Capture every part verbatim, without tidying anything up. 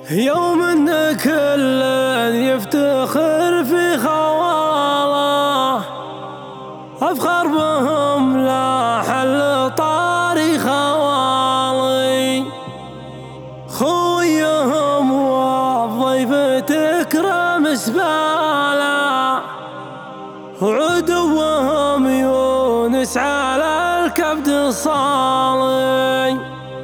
يوم ان كل يفتخر في خواله، افخر بهم لا حل طاري خوالي. خويهم والضيف تكرم سباله، وعدوهم يونس على الكبد الصالي.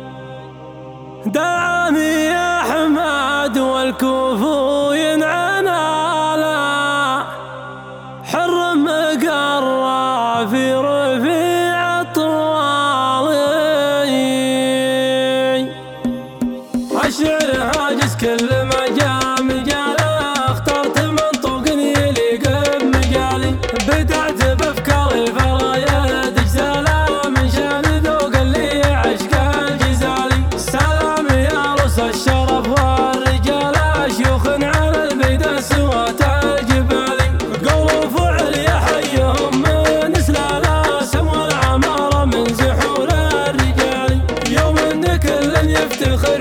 دعاني يا حماد والكوفو ينعنالا، حر مقرى في رفيع الطوالي. الشعر هاجس كل ما جاء مجاله، اخترت منطوق يليق بمجالي. بدعت بافكار الفرايد اجزاله، من شان ذوق اللي عشق الجزالي. سلام يا رؤوس الشرف والرجاله، شيوخ على البيدة سوات الجبالي. قول وفعل يحيهم من سلاله، سمو العمارة من زحول الرجال. يوم ان كل يفتخر